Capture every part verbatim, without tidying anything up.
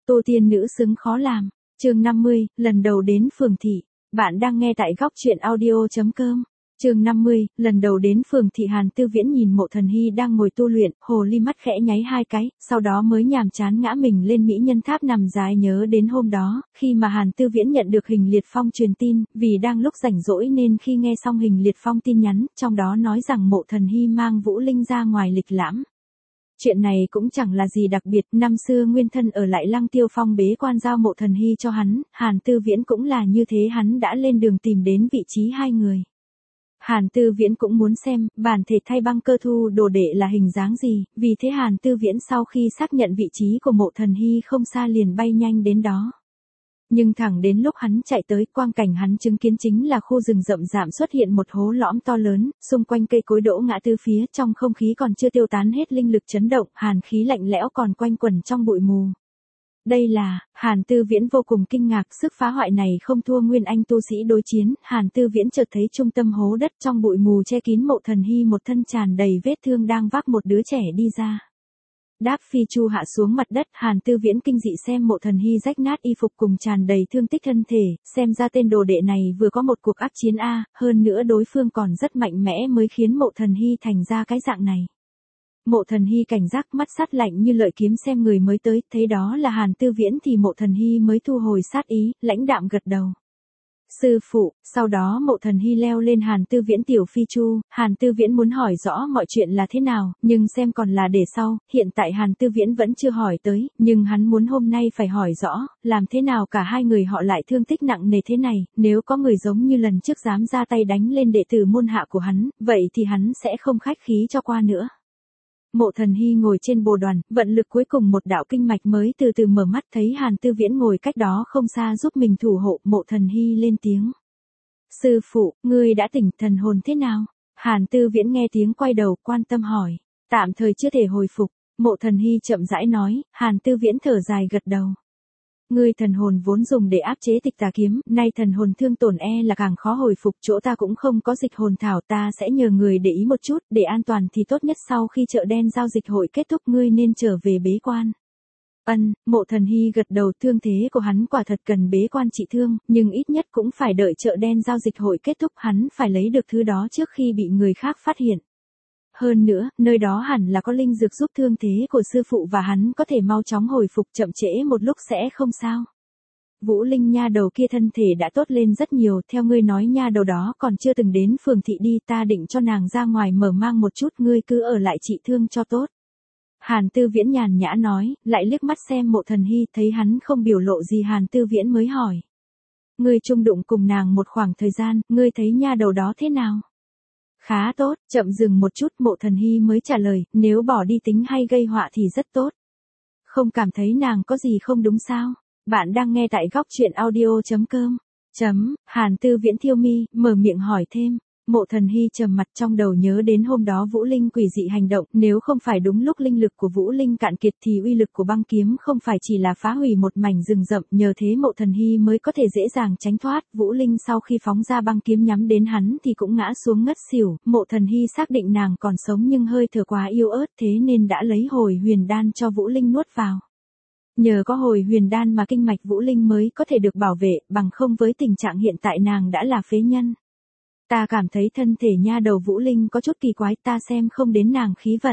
Tô tiên nữ xứng khó làm. Chương năm mươi, lần đầu đến phường thị. Bạn đang nghe tại góc truyện audio chấm com. Chương năm mươi, lần đầu đến phường thị. Hàn Tư Viễn nhìn Mộ Thần Hy đang ngồi tu luyện, hồ ly mắt khẽ nháy hai cái, sau đó mới nhàm chán ngã mình lên mỹ nhân tháp nằm dài. Nhớ đến hôm đó, khi mà Hàn Tư Viễn nhận được Hình Liệt Phong truyền tin, vì đang lúc rảnh rỗi nên khi nghe xong Hình Liệt Phong tin nhắn, trong đó nói rằng Mộ Thần Hy mang Vũ Linh ra ngoài lịch lãm. Chuyện này cũng chẳng là gì đặc biệt, năm xưa Nguyên Thân ở lại Lăng Tiêu Phong bế quan giao Mộ Thần Hy cho hắn, Hàn Tư Viễn cũng là như thế, hắn đã lên đường tìm đến vị trí hai người. Hàn Tư Viễn cũng muốn xem, bản thể thay băng cơ thu đồ đệ là hình dáng gì, vì thế Hàn Tư Viễn sau khi xác nhận vị trí của Mộ Thần Hy không xa liền bay nhanh đến đó. Nhưng thẳng đến lúc hắn chạy tới, quang cảnh hắn chứng kiến chính là khu rừng rậm rạp xuất hiện một hố lõm to lớn, xung quanh cây cối đỗ ngã tứ phía, trong không khí còn chưa tiêu tán hết linh lực chấn động, hàn khí lạnh lẽo còn quanh quẩn trong bụi mù. Đây là, Hàn Tư Viễn vô cùng kinh ngạc, sức phá hoại này không thua nguyên anh tu sĩ đối chiến. Hàn Tư Viễn chợt thấy trung tâm hố đất trong bụi mù che kín Mộ Thần Hy một thân tràn đầy vết thương đang vác một đứa trẻ đi ra. Đáp phi chu hạ xuống mặt đất, Hàn Tư Viễn kinh dị xem Mộ Thần Hy rách nát y phục cùng tràn đầy thương tích thân thể, xem ra tên đồ đệ này vừa có một cuộc ác chiến a, hơn nữa đối phương còn rất mạnh mẽ mới khiến Mộ Thần Hy thành ra cái dạng này. Mộ Thần Hy cảnh giác, mắt sát lạnh như lợi kiếm xem người mới tới, thấy đó là Hàn Tư Viễn thì Mộ Thần Hy mới thu hồi sát ý, lãnh đạm gật đầu. Sư phụ. Sau đó Mộ Thần Hy leo lên Hàn Tư Viễn tiểu phi chu, Hàn Tư Viễn muốn hỏi rõ mọi chuyện là thế nào, nhưng xem còn là để sau, hiện tại Hàn Tư Viễn vẫn chưa hỏi tới, nhưng hắn muốn hôm nay phải hỏi rõ, làm thế nào cả hai người họ lại thương tích nặng nề thế này, nếu có người giống như lần trước dám ra tay đánh lên đệ tử môn hạ của hắn, vậy thì hắn sẽ không khách khí cho qua nữa. Mộ Thần Hy ngồi trên bồ đoàn, vận lực cuối cùng một đạo kinh mạch mới từ từ mở mắt, thấy Hàn Tư Viễn ngồi cách đó không xa giúp mình thủ hộ. Mộ Thần Hy lên tiếng. Sư phụ, ngươi đã tỉnh, thần hồn thế nào? Hàn Tư Viễn nghe tiếng quay đầu, quan tâm hỏi. Tạm thời chưa thể hồi phục. Mộ Thần Hy chậm rãi nói. Hàn Tư Viễn thở dài gật đầu. Ngươi thần hồn vốn dùng để áp chế Tịch Tà kiếm, nay thần hồn thương tổn e là càng khó hồi phục, chỗ ta cũng không có dịch hồn thảo, ta sẽ nhờ người để ý một chút, để an toàn thì tốt nhất sau khi chợ đen giao dịch hội kết thúc ngươi nên trở về bế quan. Ân, Mộ Thần Hy gật đầu, thương thế của hắn quả thật cần bế quan trị thương, nhưng ít nhất cũng phải đợi chợ đen giao dịch hội kết thúc, hắn phải lấy được thứ đó trước khi bị người khác phát hiện. Hơn nữa, nơi đó hẳn là có linh dược giúp thương thế của sư phụ và hắn có thể mau chóng hồi phục, chậm trễ một lúc sẽ không sao. Vũ Linh nha đầu kia thân thể đã tốt lên rất nhiều, theo ngươi nói nha đầu đó còn chưa từng đến phường thị đi, ta định cho nàng ra ngoài mở mang một chút, ngươi cứ ở lại trị thương cho tốt. Hàn Tư Viễn nhàn nhã nói, lại liếc mắt xem Mộ Thần Hy, thấy hắn không biểu lộ gì Hàn Tư Viễn mới hỏi. Ngươi chung đụng cùng nàng một khoảng thời gian, ngươi thấy nha đầu đó thế nào? Khá tốt, chậm dừng một chút Mộ Thần Hy mới trả lời, nếu bỏ đi tính hay gây họa thì rất tốt. Không cảm thấy nàng có gì không đúng sao? Bạn đang nghe tại góc truyện audio chấm com. Chấm, Hàn Tư Viễn thiêu mi, mở miệng hỏi thêm. Mộ Thần Hy trầm mặt, trong đầu nhớ đến hôm đó Vũ Linh quỷ dị hành động, nếu không phải đúng lúc linh lực của Vũ Linh cạn kiệt thì uy lực của băng kiếm không phải chỉ là phá hủy một mảnh rừng rậm, nhờ thế Mộ Thần Hy mới có thể dễ dàng tránh thoát. Vũ Linh sau khi phóng ra băng kiếm nhắm đến hắn thì cũng ngã xuống ngất xỉu, Mộ Thần Hy xác định nàng còn sống nhưng hơi thở quá yếu ớt, thế nên đã lấy hồi huyền đan cho Vũ Linh nuốt vào. Nhờ có hồi huyền đan mà kinh mạch Vũ Linh mới có thể được bảo vệ, bằng không với tình trạng hiện tại nàng đã là phế nhân. Ta cảm thấy thân thể nha đầu Vũ Linh có chút kỳ quái, ta xem không đến nàng khí vận.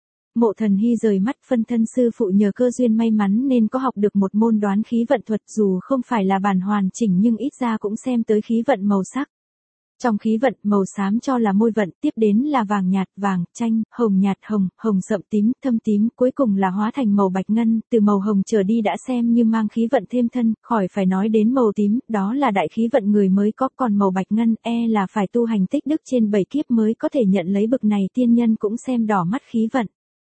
Mộ Thần Hy rời mắt, phân thân sư phụ nhờ cơ duyên may mắn nên có học được một môn đoán khí vận thuật, dù không phải là bản hoàn chỉnh nhưng ít ra cũng xem tới khí vận màu sắc. Trong khí vận, màu xám cho là môi vận, tiếp đến là vàng nhạt, vàng, chanh, hồng nhạt, hồng, hồng sậm tím, thâm tím, cuối cùng là hóa thành màu bạch ngân, từ màu hồng trở đi đã xem như mang khí vận thêm thân, khỏi phải nói đến màu tím, đó là đại khí vận người mới có, còn màu bạch ngân e là phải tu hành tích đức trên bảy kiếp mới có thể nhận lấy bực này, tiên nhân cũng xem đỏ mắt khí vận.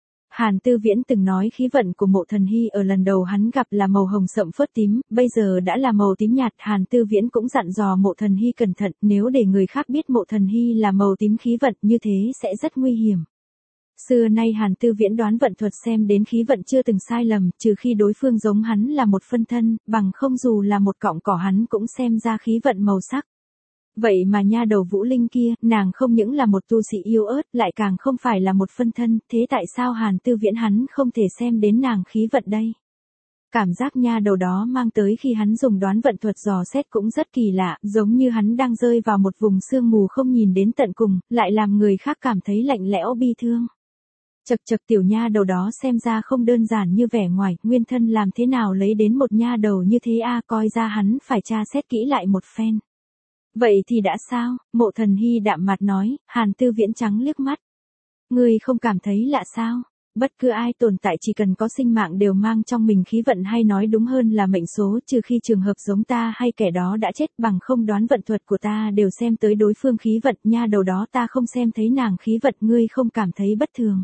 Hàn Tư Viễn từng nói khí vận của Mộ Thần Hy ở lần đầu hắn gặp là màu hồng sậm phớt tím, bây giờ đã là màu tím nhạt. Hàn Tư Viễn cũng dặn dò Mộ Thần Hy cẩn thận, nếu để người khác biết Mộ Thần Hy là màu tím khí vận như thế sẽ rất nguy hiểm. Xưa nay Hàn Tư Viễn đoán vận thuật xem đến khí vận chưa từng sai lầm, trừ khi đối phương giống hắn là một phân thân, bằng không dù là một cọng cỏ hắn cũng xem ra khí vận màu sắc. Vậy mà nha đầu Vũ Linh kia, nàng không những là một tu sĩ yếu ớt, lại càng không phải là một phân thân, thế tại sao Hàn Tư Viễn hắn không thể xem đến nàng khí vận đây? Cảm giác nha đầu đó mang tới khi hắn dùng đoán vận thuật dò xét cũng rất kỳ lạ, giống như hắn đang rơi vào một vùng sương mù không nhìn đến tận cùng, lại làm người khác cảm thấy lạnh lẽo bi thương. Chật chật tiểu nha đầu đó xem ra không đơn giản như vẻ ngoài, nguyên thân làm thế nào lấy đến một nha đầu như thế a, coi ra hắn phải tra xét kỹ lại một phen. Vậy thì đã sao, Mộ Thần Hy đạm mặt nói, Hàn Tư Viễn trắng liếc mắt. Ngươi không cảm thấy lạ sao? Bất cứ ai tồn tại chỉ cần có sinh mạng đều mang trong mình khí vận, hay nói đúng hơn là mệnh số, trừ khi trường hợp giống ta hay kẻ đó đã chết, bằng không đoán vận thuật của ta đều xem tới đối phương khí vận, nha đầu đó ta không xem thấy nàng khí vận, ngươi không cảm thấy bất thường.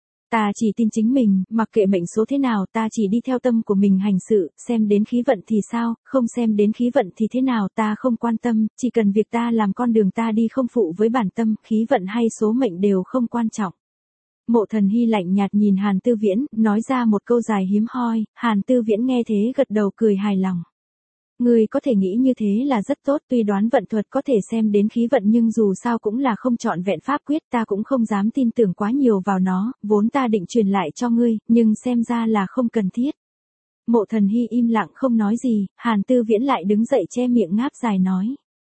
Ta chỉ tin chính mình, mặc kệ mệnh số thế nào, ta chỉ đi theo tâm của mình hành sự, xem đến khí vận thì sao, không xem đến khí vận thì thế nào, ta không quan tâm, chỉ cần việc ta làm con đường ta đi không phụ với bản tâm, khí vận hay số mệnh đều không quan trọng. Mộ Thần Hy lạnh nhạt nhìn Hàn Tư Viễn, nói ra một câu dài hiếm hoi, Hàn Tư Viễn nghe thế gật đầu cười hài lòng. Ngươi có thể nghĩ như thế là rất tốt, tuy đoán vận thuật có thể xem đến khí vận nhưng dù sao cũng là không trọn vẹn pháp quyết, ta cũng không dám tin tưởng quá nhiều vào nó, vốn ta định truyền lại cho ngươi, nhưng xem ra là không cần thiết. Mộ Thần Hy im lặng không nói gì, Hàn Tư Viễn lại đứng dậy che miệng ngáp dài nói.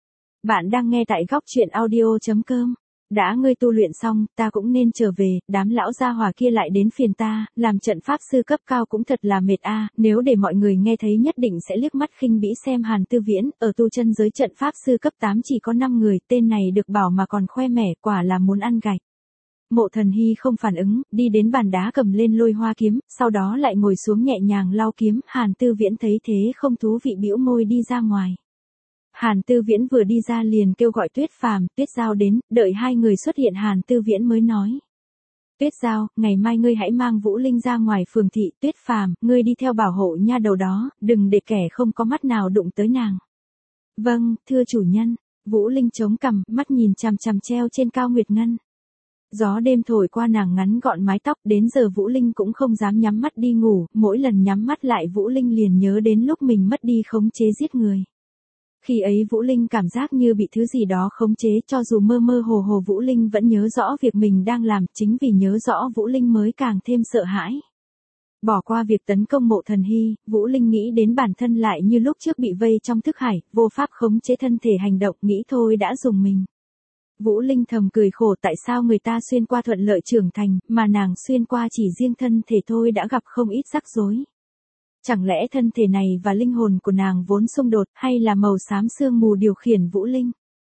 Bạn đang nghe tại góc truyện audio chấm com. Đã ngươi tu luyện xong, ta cũng nên trở về, đám lão gia hỏa kia lại đến phiền ta, làm trận pháp sư cấp cao cũng thật là mệt a, nếu để mọi người nghe thấy nhất định sẽ liếc mắt khinh bỉ xem Hàn Tư Viễn, ở tu chân giới trận pháp sư cấp tám chỉ có năm người, tên này được bảo mà còn khoe mẽ, quả là muốn ăn gạch. Mộ Thần Hy không phản ứng, đi đến bàn đá cầm lên lôi hoa kiếm, sau đó lại ngồi xuống nhẹ nhàng lau kiếm, Hàn Tư Viễn thấy thế không thú vị bĩu môi đi ra ngoài. Hàn Tư Viễn vừa đi ra liền kêu gọi Tuyết Phàm, Tuyết Giao đến, đợi hai người xuất hiện Hàn Tư Viễn mới nói. Tuyết Giao, ngày mai ngươi hãy mang Vũ Linh ra ngoài phường thị, Tuyết Phàm, ngươi đi theo bảo hộ nha đầu đó, đừng để kẻ không có mắt nào đụng tới nàng. Vâng, thưa chủ nhân. Vũ Linh chống cằm, mắt nhìn chằm chằm treo trên cao nguyệt ngân. Gió đêm thổi qua nàng ngắn gọn mái tóc, đến giờ Vũ Linh cũng không dám nhắm mắt đi ngủ, mỗi lần nhắm mắt lại Vũ Linh liền nhớ đến lúc mình mất đi khống chế giết người. Khi ấy Vũ Linh cảm giác như bị thứ gì đó khống chế, cho dù mơ mơ hồ hồ Vũ Linh vẫn nhớ rõ việc mình đang làm, chính vì nhớ rõ Vũ Linh mới càng thêm sợ hãi. Bỏ qua việc tấn công Mộ Thần Hy, Vũ Linh nghĩ đến bản thân lại như lúc trước bị vây trong thức hải, vô pháp khống chế thân thể hành động, nghĩ thôi đã dùng mình. Vũ Linh thầm cười khổ, tại sao người ta xuyên qua thuận lợi trưởng thành, mà nàng xuyên qua chỉ riêng thân thể thôi đã gặp không ít rắc rối. Chẳng lẽ thân thể này và linh hồn của nàng vốn xung đột, hay là màu xám sương mù điều khiển Vũ Linh?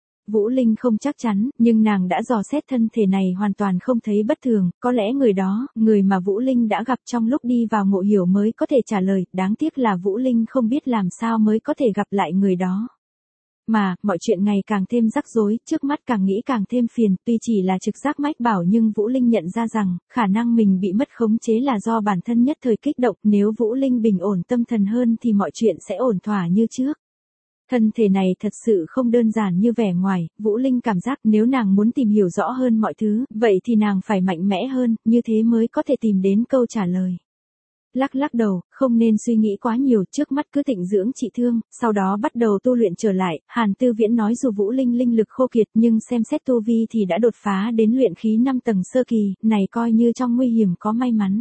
Vũ Linh không chắc chắn, nhưng nàng đã dò xét thân thể này hoàn toàn không thấy bất thường, có lẽ người đó, người mà Vũ Linh đã gặp trong lúc đi vào ngộ hiểu mới có thể trả lời, đáng tiếc là Vũ Linh không biết làm sao mới có thể gặp lại người đó. Mà, mọi chuyện ngày càng thêm rắc rối, trước mắt càng nghĩ càng thêm phiền, tuy chỉ là trực giác mách bảo nhưng Vũ Linh nhận ra rằng, khả năng mình bị mất khống chế là do bản thân nhất thời kích động, nếu Vũ Linh bình ổn tâm thần hơn thì mọi chuyện sẽ ổn thỏa như trước. Thân thể này thật sự không đơn giản như vẻ ngoài, Vũ Linh cảm giác nếu nàng muốn tìm hiểu rõ hơn mọi thứ, vậy thì nàng phải mạnh mẽ hơn, như thế mới có thể tìm đến câu trả lời. Lắc lắc đầu, không nên suy nghĩ quá nhiều, trước mắt cứ tịnh dưỡng trị thương, sau đó bắt đầu tu luyện trở lại. Hàn Tư Viễn nói dù Vũ Linh linh lực khô kiệt nhưng xem xét tu vi thì đã đột phá đến luyện khí năm tầng sơ kỳ, này coi như trong nguy hiểm có may mắn.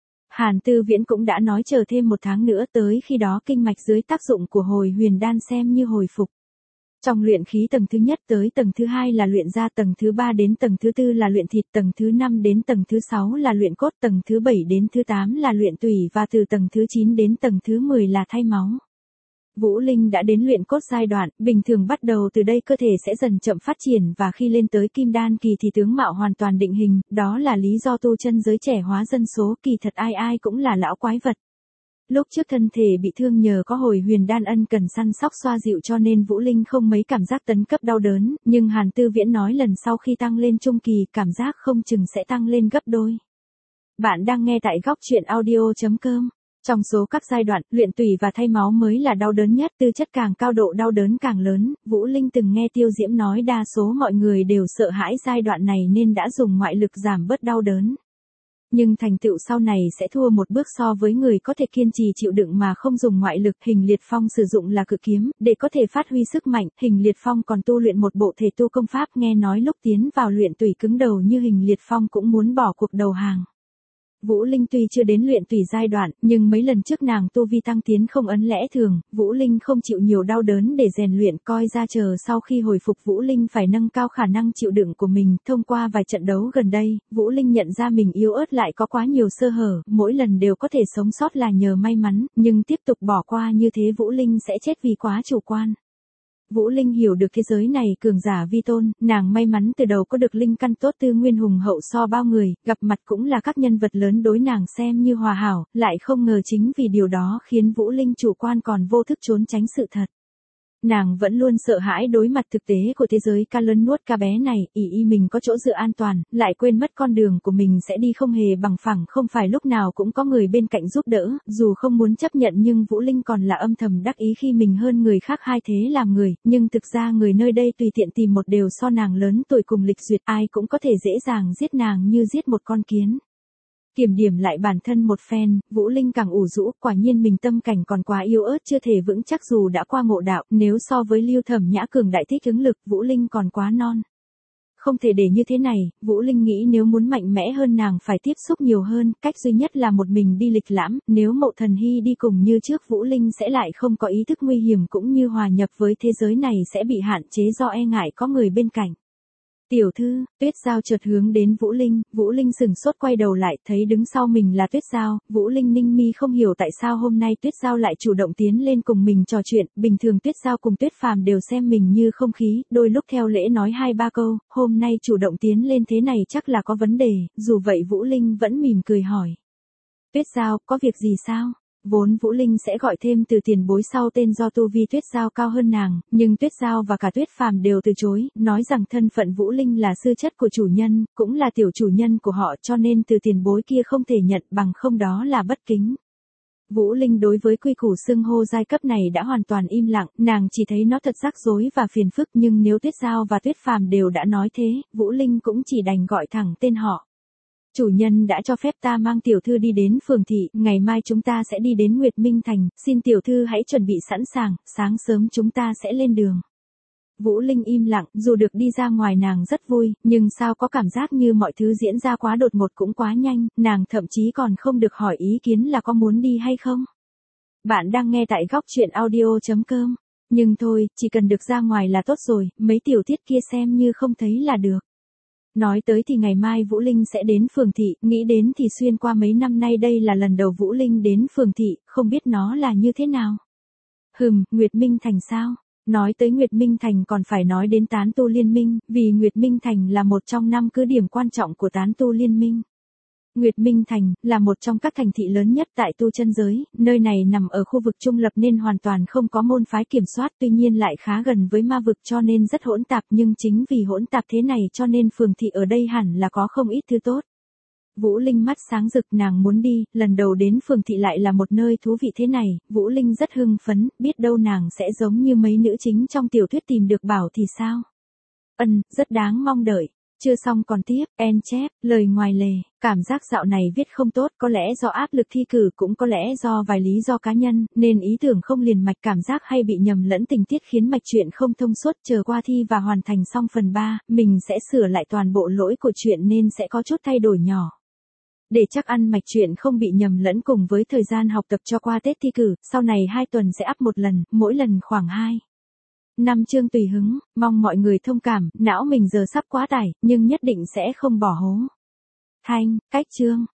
Hàn Tư Viễn cũng đã nói chờ thêm một tháng nữa, tới khi đó kinh mạch dưới tác dụng của hồi huyền đan xem như hồi phục. Trong luyện khí tầng thứ nhất tới tầng thứ hai là luyện da, tầng thứ ba đến tầng thứ tư là luyện thịt, tầng thứ năm đến tầng thứ sáu là luyện cốt, tầng thứ bảy đến thứ tám là luyện tủy và từ tầng thứ chín đến tầng thứ mười là thay máu. Vũ Linh đã đến luyện cốt giai đoạn, bình thường bắt đầu từ đây cơ thể sẽ dần chậm phát triển và khi lên tới kim đan kỳ thì tướng mạo hoàn toàn định hình, đó là lý do tu chân giới trẻ hóa dân số, kỳ thật ai ai cũng là lão quái vật. Lúc trước thân thể bị thương nhờ có hồi huyền đan ân cần săn sóc xoa dịu cho nên Vũ Linh không mấy cảm giác tấn cấp đau đớn, nhưng Hàn Tư Viễn nói lần sau khi tăng lên trung kỳ cảm giác không chừng sẽ tăng lên gấp đôi. Bạn đang nghe tại góc truyện audio chấm com. Trong số các giai đoạn, luyện tủy và thay máu mới là đau đớn nhất, tư chất càng cao độ đau đớn càng lớn. Vũ Linh từng nghe Tiêu Diễm nói đa số mọi người đều sợ hãi giai đoạn này nên đã dùng ngoại lực giảm bớt đau đớn. Nhưng thành tựu sau này sẽ thua một bước so với người có thể kiên trì chịu đựng mà không dùng ngoại lực. Hình Liệt Phong sử dụng là cự kiếm, để có thể phát huy sức mạnh, Hình Liệt Phong còn tu luyện một bộ thể tu công pháp, nghe nói lúc tiến vào luyện tủy cứng đầu như Hình Liệt Phong cũng muốn bỏ cuộc đầu hàng. Vũ Linh tuy chưa đến luyện tùy giai đoạn, nhưng mấy lần trước nàng tu vi tăng tiến không ấn lẽ thường, Vũ Linh không chịu nhiều đau đớn để rèn luyện, coi ra chờ sau khi hồi phục Vũ Linh phải nâng cao khả năng chịu đựng của mình. Thông qua vài trận đấu gần đây, Vũ Linh nhận ra mình yếu ớt lại có quá nhiều sơ hở, mỗi lần đều có thể sống sót là nhờ may mắn, nhưng tiếp tục bỏ qua như thế Vũ Linh sẽ chết vì quá chủ quan. Vũ Linh hiểu được thế giới này cường giả vi tôn, nàng may mắn từ đầu có được linh căn tốt tư nguyên hùng hậu so bao người, gặp mặt cũng là các nhân vật lớn đối nàng xem như hòa hảo, lại không ngờ chính vì điều đó khiến Vũ Linh chủ quan còn vô thức trốn tránh sự thật. Nàng vẫn luôn sợ hãi đối mặt thực tế của thế giới ca lớn nuốt ca bé này, ỷ y mình có chỗ dựa an toàn, lại quên mất con đường của mình sẽ đi không hề bằng phẳng, không phải lúc nào cũng có người bên cạnh giúp đỡ, dù không muốn chấp nhận nhưng Vũ Linh còn là âm thầm đắc ý khi mình hơn người khác hai thế làm người, nhưng thực ra người nơi đây tùy tiện tìm một đều so nàng lớn tuổi cùng lịch duyệt, ai cũng có thể dễ dàng giết nàng như giết một con kiến. Kiểm điểm lại bản thân một phen, Vũ Linh càng ủ rũ, quả nhiên mình tâm cảnh còn quá yếu ớt chưa thể vững chắc dù đã qua ngộ đạo, nếu so với Lưu Thẩm Nhã cường đại thích ứng lực, Vũ Linh còn quá non. Không thể để như thế này, Vũ Linh nghĩ nếu muốn mạnh mẽ hơn nàng phải tiếp xúc nhiều hơn, cách duy nhất là một mình đi lịch lãm, nếu Mậu Thần Hy đi cùng như trước Vũ Linh sẽ lại không có ý thức nguy hiểm cũng như hòa nhập với thế giới này sẽ bị hạn chế do e ngại có người bên cạnh. Tiểu thư, Tuyết Giao chợt hướng đến Vũ Linh, Vũ Linh sừng sốt quay đầu lại, thấy đứng sau mình là Tuyết Giao, Vũ Linh ninh mi không hiểu tại sao hôm nay Tuyết Giao lại chủ động tiến lên cùng mình trò chuyện, bình thường Tuyết Giao cùng Tuyết Phàm đều xem mình như không khí, đôi lúc theo lễ nói hai ba câu, hôm nay chủ động tiến lên thế này chắc là có vấn đề, dù vậy Vũ Linh vẫn mỉm cười hỏi. Tuyết Giao, có việc gì sao? Vốn Vũ Linh sẽ gọi thêm từ tiền bối sau tên do tu vi Tuyết Giao cao hơn nàng, nhưng Tuyết Giao và cả Tuyết Phàm đều từ chối, nói rằng thân phận Vũ Linh là sư chất của chủ nhân, cũng là tiểu chủ nhân của họ cho nên từ tiền bối kia không thể nhận bằng không đó là bất kính. Vũ Linh đối với quy củ xưng hô giai cấp này đã hoàn toàn im lặng, nàng chỉ thấy nó thật rắc rối và phiền phức nhưng nếu Tuyết Giao và Tuyết Phàm đều đã nói thế, Vũ Linh cũng chỉ đành gọi thẳng tên họ. Chủ nhân đã cho phép ta mang tiểu thư đi đến phường thị, ngày mai chúng ta sẽ đi đến Nguyệt Minh Thành, xin tiểu thư hãy chuẩn bị sẵn sàng, sáng sớm chúng ta sẽ lên đường. Vũ Linh im lặng, dù được đi ra ngoài nàng rất vui, nhưng sao có cảm giác như mọi thứ diễn ra quá đột ngột cũng quá nhanh, nàng thậm chí còn không được hỏi ý kiến là có muốn đi hay không. Bạn đang nghe tại góc truyện audio chấm com, nhưng thôi, chỉ cần được ra ngoài là tốt rồi, mấy tiểu tiết kia xem như không thấy là được. Nói tới thì ngày mai Vũ Linh sẽ đến phường thị, nghĩ đến thì xuyên qua mấy năm nay đây là lần đầu Vũ Linh đến phường thị, không biết nó là như thế nào. Hừm, Nguyệt Minh Thành sao? Nói tới Nguyệt Minh Thành còn phải nói đến Tán Tu Liên Minh, vì Nguyệt Minh Thành là một trong năm cứ điểm quan trọng của Tán Tu Liên Minh. Nguyệt Minh Thành là một trong các thành thị lớn nhất tại tu chân giới, nơi này nằm ở khu vực trung lập nên hoàn toàn không có môn phái kiểm soát, tuy nhiên lại khá gần với ma vực cho nên rất hỗn tạp, nhưng chính vì hỗn tạp thế này cho nên phường thị ở đây hẳn là có không ít thứ tốt. Vũ Linh mắt sáng rực, nàng muốn đi, lần đầu đến phường thị lại là một nơi thú vị thế này, Vũ Linh rất hưng phấn, biết đâu nàng sẽ giống như mấy nữ chính trong tiểu thuyết tìm được bảo thì sao. Ừm, rất đáng mong đợi. Chưa xong còn tiếp, en chép, lời ngoài lề, cảm giác dạo này viết không tốt, có lẽ do áp lực thi cử cũng có lẽ do vài lý do cá nhân, nên ý tưởng không liền mạch, cảm giác hay bị nhầm lẫn tình tiết khiến mạch truyện không thông suốt, chờ qua thi và hoàn thành xong phần ba, mình sẽ sửa lại toàn bộ lỗi của truyện nên sẽ có chút thay đổi nhỏ. Để chắc ăn mạch truyện không bị nhầm lẫn cùng với thời gian học tập cho qua Tết thi cử, sau này hai tuần sẽ up một lần, mỗi lần khoảng hai. Năm chương tùy hứng, mong mọi người thông cảm, não mình giờ sắp quá tải, nhưng nhất định sẽ không bỏ hố. Thanh, cách chương.